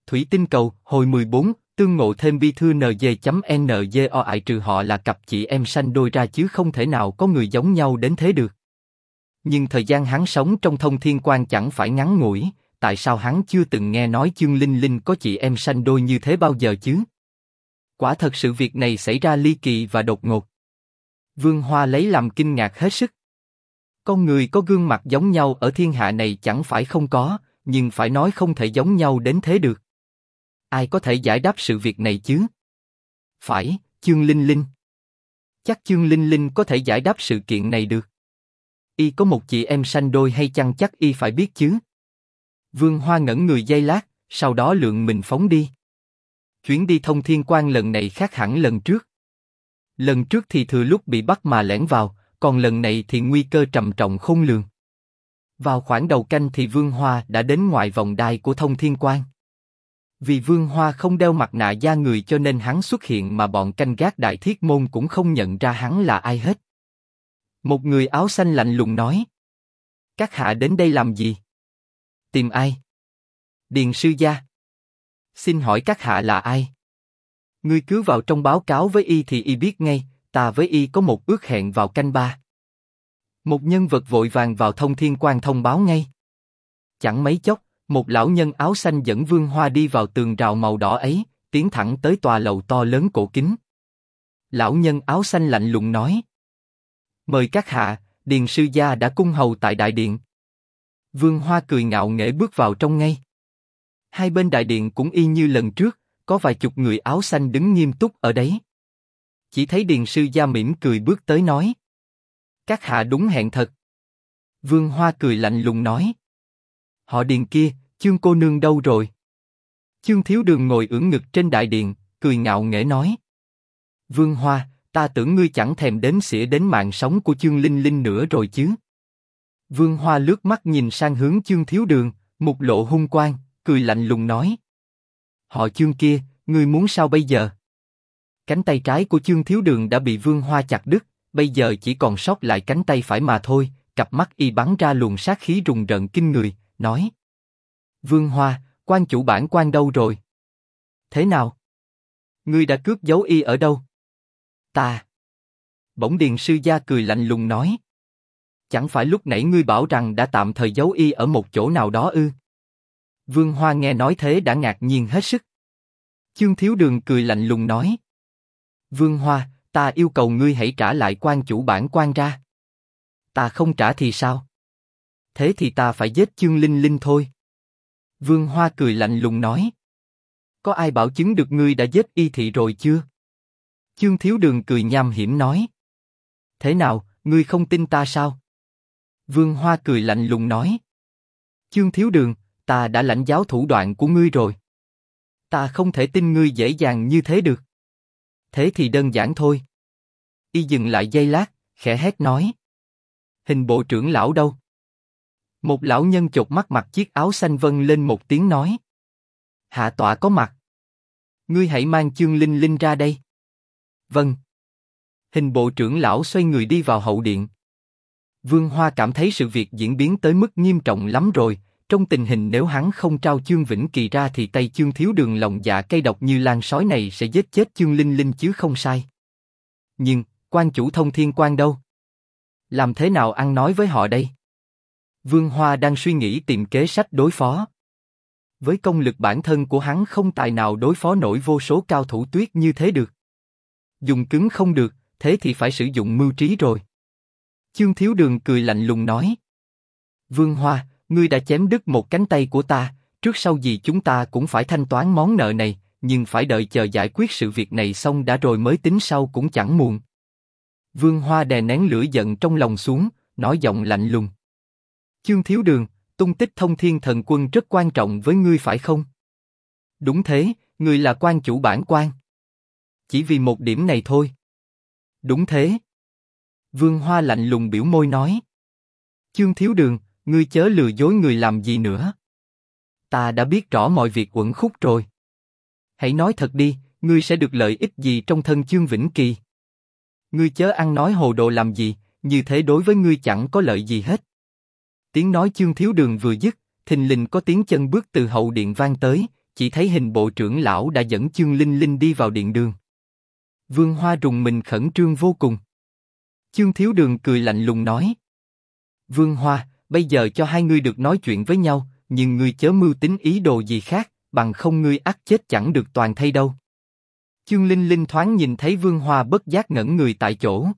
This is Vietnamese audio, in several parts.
Thủy tinh cầu, hồi 14, tương ngộ thêm bi thư NG.NGO ại trừ họ là cặp chị em sanh đôi ra chứ không thể nào có người giống nhau đến thế được. Nhưng thời gian hắn sống trong thông thiên quan chẳng phải ngắn ngủi, tại sao hắn chưa từng nghe nói Chương Linh Linh có chị em sanh đôi như thế bao giờ chứ? Quả thật sự việc này xảy ra ly kỳ và đột ngột. Vương Hoa lấy làm kinh ngạc hết sức. Con người có gương mặt giống nhau ở thiên hạ này chẳng phải không có, nhưng phải nói không thể giống nhau đến thế được. Ai có thể giải đáp sự việc này chứ? Phải, Chương Linh Linh. Chắc Chương Linh Linh có thể giải đáp sự kiện này được. Y có một chị em sanh đôi hay chăng chắc y phải biết chứ? Vương Hoa ngẩn người giây lát, sau đó lượn mình phóng đi. Chuyến đi thông thiên quan lần này khác hẳn lần trước. Lần trước thì thừa lúc bị bắt mà lẻn vào, còn lần này thì nguy cơ trầm trọng khôn lường. Vào khoảng đầu canh thì Vương Hoa đã đến ngoài vòng đai của thông thiên quan. Vì Vương Hoa không đeo mặt nạ da người cho nên hắn xuất hiện mà bọn canh gác Đại Thiết Môn cũng không nhận ra hắn là ai hết. Một người áo xanh lạnh lùng nói: các hạ đến đây làm gì? Tìm ai? Điền sư gia. Xin hỏi các hạ là ai? Ngươi cứ vào trong báo cáo với y thì y biết ngay, ta với y có một ước hẹn vào canh 3. Một nhân vật vội vàng vào thông thiên quan thông báo ngay. Chẳng mấy chốc, một lão nhân áo xanh dẫn Vương Hoa đi vào tường rào màu đỏ ấy, tiến thẳng tới tòa lầu to lớn cổ kính. Lão nhân áo xanh lạnh lùng nói: mời các hạ, Điền sư gia đã cung hầu tại đại điện. Vương Hoa cười ngạo nghễ bước vào trong ngay. Hai bên đại điện cũng y như lần trước, có vài chục người áo xanh đứng nghiêm túc ở đấy. Chỉ thấy Điền sư gia mỉm cười bước tới nói: các hạ đúng hẹn thật. Vương Hoa cười lạnh lùng nói: họ Điền kia, Chương cô nương đâu rồi? Chương Thiếu Đường ngồi ưỡn ngực trên đại điện, cười ngạo nghễ nói: Vương Hoa, ta tưởng ngươi chẳng thèm đếm xỉa đến mạng sống của Chương Linh Linh nữa rồi chứ? Vương Hoa lướt mắt nhìn sang hướng Chương Thiếu Đường, mục lộ hung quang, cười lạnh lùng nói: họ Chương kia, ngươi muốn sao bây giờ? Cánh tay trái của Chương Thiếu Đường đã bị Vương Hoa chặt đứt, bây giờ chỉ còn sót lại cánh tay phải mà thôi. Cặp mắt y bắn ra luồng sát khí rùng rợn kinh người, nói: Vương Hoa, quan chủ bản quan đâu rồi? Thế nào? Ngươi đã cướp giấu y ở đâu? Ta. Bỗng Điền sư gia cười lạnh lùng nói: chẳng phải lúc nãy ngươi bảo rằng đã tạm thời giấu y ở một chỗ nào đó ư? Vương Hoa nghe nói thế đã ngạc nhiên hết sức. Chương Thiếu Đường cười lạnh lùng nói: Vương Hoa, ta yêu cầu ngươi hãy trả lại quan chủ bản quan ra. Ta không trả thì sao? Thế thì ta phải giết Chương Linh Linh thôi. Vương Hoa cười lạnh lùng nói: có ai bảo chứng được ngươi đã giết y thị rồi chưa? Chương Thiếu Đường cười nham hiểm nói: thế nào, ngươi không tin ta sao? Vương Hoa cười lạnh lùng nói: Chương Thiếu Đường, ta đã lãnh giáo thủ đoạn của ngươi rồi. Ta không thể tin ngươi dễ dàng như thế được. Thế thì đơn giản thôi. Y dừng lại giây lát, khẽ hét nói: Hình bộ trưởng lão đâu? Một lão nhân chột mắt mặc chiếc áo xanh vâng lên một tiếng nói: hạ tọa có mặt. Ngươi hãy mang Chương Linh Linh ra đây. Vâng. Hình bộ trưởng lão xoay người đi vào hậu điện. Vương Hoa cảm thấy sự việc diễn biến tới mức nghiêm trọng lắm rồi. Trong tình hình nếu hắn không trao Chương Vĩnh Kỳ ra thì tay Chương Thiếu Đường lòng dạ cay độc như lan sói này sẽ giết chết Chương Linh Linh chứ không sai. Nhưng, quan chủ thông thiên quan đâu? Làm thế nào ăn nói với họ đây? Vương Hoa đang suy nghĩ tìm kế sách đối phó. Với công lực bản thân của hắn không tài nào đối phó nổi vô số cao thủ tuyết như thế được. Dùng cứng không được, thế thì phải sử dụng mưu trí rồi. Chương Thiếu Đường cười lạnh lùng nói: Vương Hoa, ngươi đã chém đứt một cánh tay của ta, trước sau gì chúng ta cũng phải thanh toán món nợ này, nhưng phải đợi chờ giải quyết sự việc này xong đã rồi mới tính sau cũng chẳng muộn. Vương Hoa đè nén lửa giận trong lòng xuống, nói giọng lạnh lùng: Chương Thiếu Đường, tung tích Thông Thiên Thần Quân rất quan trọng với ngươi phải không? Đúng thế, ngươi là quan chủ bản quan. Chỉ vì một điểm này thôi. Đúng thế. Vương Hoa lạnh lùng biểu môi nói: Chương Thiếu Đường, ngươi chớ lừa dối người làm gì nữa. Ta đã biết rõ mọi việc uẩn khúc rồi. Hãy nói thật đi, ngươi sẽ được lợi ích gì trong thân Chương Vĩnh Kỳ? Ngươi chớ ăn nói hồ đồ làm gì, như thế đối với ngươi chẳng có lợi gì hết. Tiếng nói Chương Thiếu Đường vừa dứt, thình lình có tiếng chân bước từ hậu điện vang tới, chỉ thấy hình bộ trưởng lão đã dẫn Chương Linh Linh đi vào điện đường. Vương Hoa rùng mình khẩn trương vô cùng. Chương Thiếu Đường cười lạnh lùng nói: Vương Hoa, bây giờ cho hai ngươi được nói chuyện với nhau, nhưng ngươi chớ mưu tính ý đồ gì khác, bằng không ngươi ắt chết chẳng được toàn thây đâu. Chương Linh Linh thoáng nhìn thấy Vương Hoa bất giác ngẩn người tại chỗ.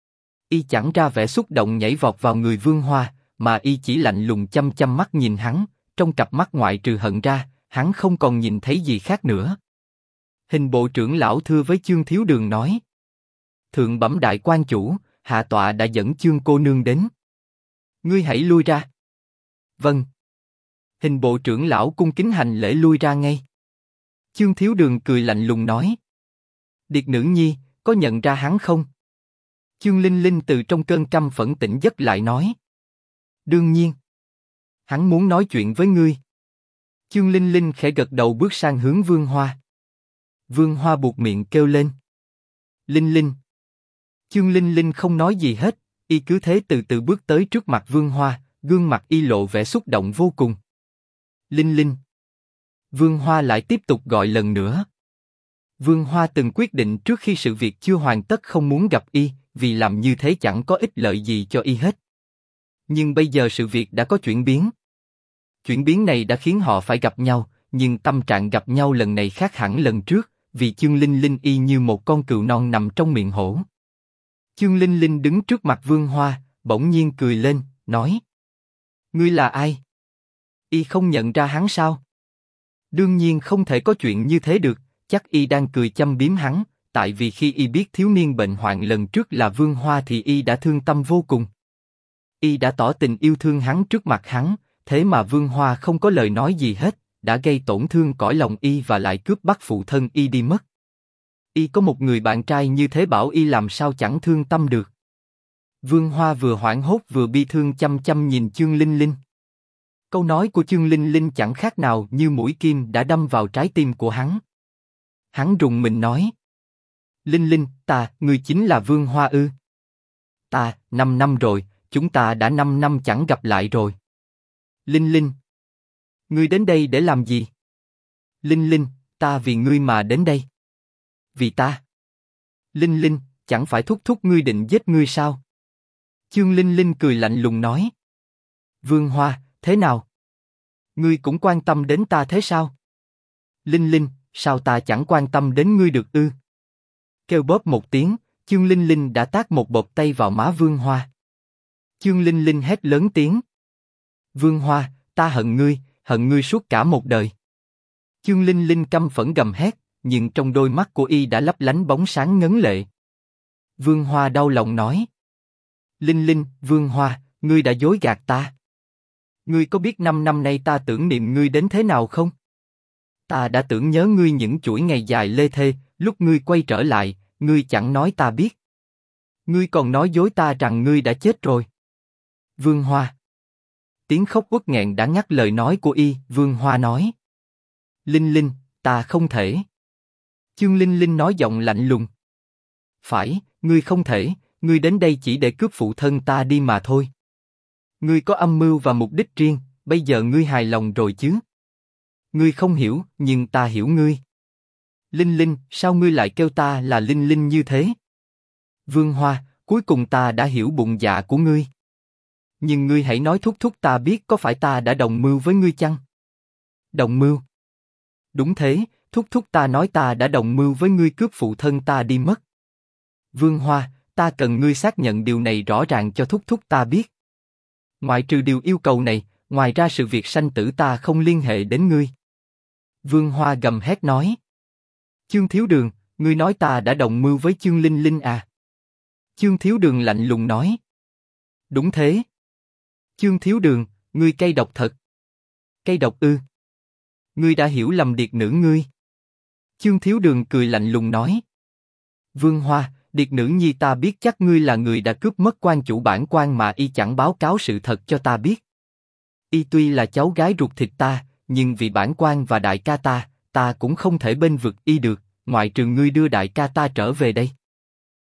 Y chẳng ra vẻ xúc động nhảy vọt vào người Vương Hoa, mà y chỉ lạnh lùng chăm chăm mắt nhìn hắn, trong cặp mắt ngoại trừ hận ra, hắn không còn nhìn thấy gì khác nữa. Hình bộ trưởng lão thưa với Chương Thiếu Đường nói: Thượng bẩm đại quan chủ, hạ tọa đã dẫn Chương cô nương đến. Ngươi hãy lui ra. Vâng. Hình bộ trưởng lão cung kính hành lễ lui ra ngay. Chương Thiếu Đường cười lạnh lùng nói: Điệt nữ nhi, có nhận ra hắn không? Chương Linh Linh từ trong cơn căm phẫn tỉnh giấc lại nói: Đương nhiên. Hắn muốn nói chuyện với ngươi. Chương Linh Linh khẽ gật đầu bước sang hướng Vương Hoa. Vương Hoa buột miệng kêu lên: Linh Linh. Chương Linh Linh không nói gì hết, y cứ thế từ từ bước tới trước mặt Vương Hoa, gương mặt y lộ vẻ xúc động vô cùng. Linh Linh. Vương Hoa lại tiếp tục gọi lần nữa. Vương Hoa từng quyết định trước khi sự việc chưa hoàn tất không muốn gặp y, vì làm như thế chẳng có ích lợi gì cho y hết. Nhưng bây giờ sự việc đã có chuyển biến. Chuyển biến này đã khiến họ phải gặp nhau, nhưng tâm trạng gặp nhau lần này khác hẳn lần trước, vì Chương Linh Linh y như một con cừu non nằm trong miệng hổ. Chương Linh Linh đứng trước mặt Vương Hoa, bỗng nhiên cười lên, nói: Ngươi là ai? Y không nhận ra hắn sao? Đương nhiên không thể có chuyện như thế được, chắc y đang cười châm biếm hắn, tại vì khi y biết thiếu niên bệnh hoạn lần trước là Vương Hoa thì y đã thương tâm vô cùng. Y đã tỏ tình yêu thương hắn trước mặt hắn, thế mà Vương Hoa không có lời nói gì hết, đã gây tổn thương cõi lòng y và lại cướp bắt phụ thân y đi mất. Y có một người bạn trai như thế bảo y làm sao chẳng thương tâm được. Vương Hoa vừa hoảng hốt vừa bi thương chăm chăm nhìn Chương Linh Linh. Câu nói của Chương Linh Linh chẳng khác nào như mũi kim đã đâm vào trái tim của hắn. Hắn rùng mình nói: Linh Linh, ngươi chính là Vương Hoa ư? 5 năm rồi, chúng ta đã 5 năm chẳng gặp lại rồi. Linh Linh, ngươi đến đây để làm gì? Linh Linh, ta vì ngươi mà đến đây. Vì ta? Linh Linh, chẳng phải thúc thúc ngươi định giết ngươi sao? Chương Linh Linh cười lạnh lùng nói: Vương Hoa, thế nào? Ngươi cũng quan tâm đến ta thế sao? Linh Linh, sao ta chẳng quan tâm đến ngươi được ư? Kêu bóp một tiếng, Chương Linh Linh đã tát một bộp tay vào má Vương Hoa. Chương Linh Linh hét lớn tiếng: Vương Hoa, ta hận ngươi suốt cả một đời. Chương Linh Linh căm phẫn gầm hét, nhưng trong đôi mắt của y đã lấp lánh bóng sáng ngấn lệ. Vương Hoa đau lòng nói: Linh Linh, Vương Hoa, ngươi đã dối gạt ta. Ngươi có biết 5 năm nay ta tưởng niệm ngươi đến thế nào không? Ta đã tưởng nhớ ngươi những chuỗi ngày dài lê thê, lúc ngươi quay trở lại, ngươi chẳng nói ta biết. Ngươi còn nói dối ta rằng ngươi đã chết rồi. Vương Hoa. Tiếng khóc uất nghẹn đã ngắt lời nói của y, Vương Hoa nói: Linh Linh, ta không thể. Chương Linh Linh nói giọng lạnh lùng: Phải, ngươi không thể, ngươi đến đây chỉ để cướp phụ thân ta đi mà thôi. Ngươi có âm mưu và mục đích riêng, bây giờ ngươi hài lòng rồi chứ? Ngươi không hiểu, nhưng ta hiểu ngươi. Linh Linh, sao ngươi lại kêu ta là Linh Linh như thế? Vương Hoa, cuối cùng ta đã hiểu bụng dạ của ngươi. Nhưng ngươi hãy nói thúc thúc ta biết có phải ta đã đồng mưu với ngươi chăng? Đồng mưu? Đúng thế, thúc thúc ta nói ta đã đồng mưu với ngươi cướp phụ thân ta đi mất. Vương Hoa, ta cần ngươi xác nhận điều này rõ ràng cho thúc thúc ta biết. Ngoại trừ điều yêu cầu này, ngoài ra sự việc sanh tử ta không liên hệ đến ngươi. Vương Hoa gầm hét nói: Chương Thiếu Đường, ngươi nói ta đã đồng mưu với Chương Linh Linh à? Chương Thiếu Đường lạnh lùng nói: Đúng thế. Chương Thiếu Đường, ngươi cay độc thật. Cay độc ư? Ngươi đã hiểu lầm điệt nữ ngươi. Chương Thiếu Đường cười lạnh lùng nói: Vương Hoa, điệt nữ nhi ta biết chắc ngươi là người đã cướp mất quan chủ bản quan mà y chẳng báo cáo sự thật cho ta biết. Y tuy là cháu gái ruột thịt ta, nhưng vì bản quan và đại ca ta cũng không thể bên vực y được, ngoại trừ ngươi đưa đại ca ta trở về đây.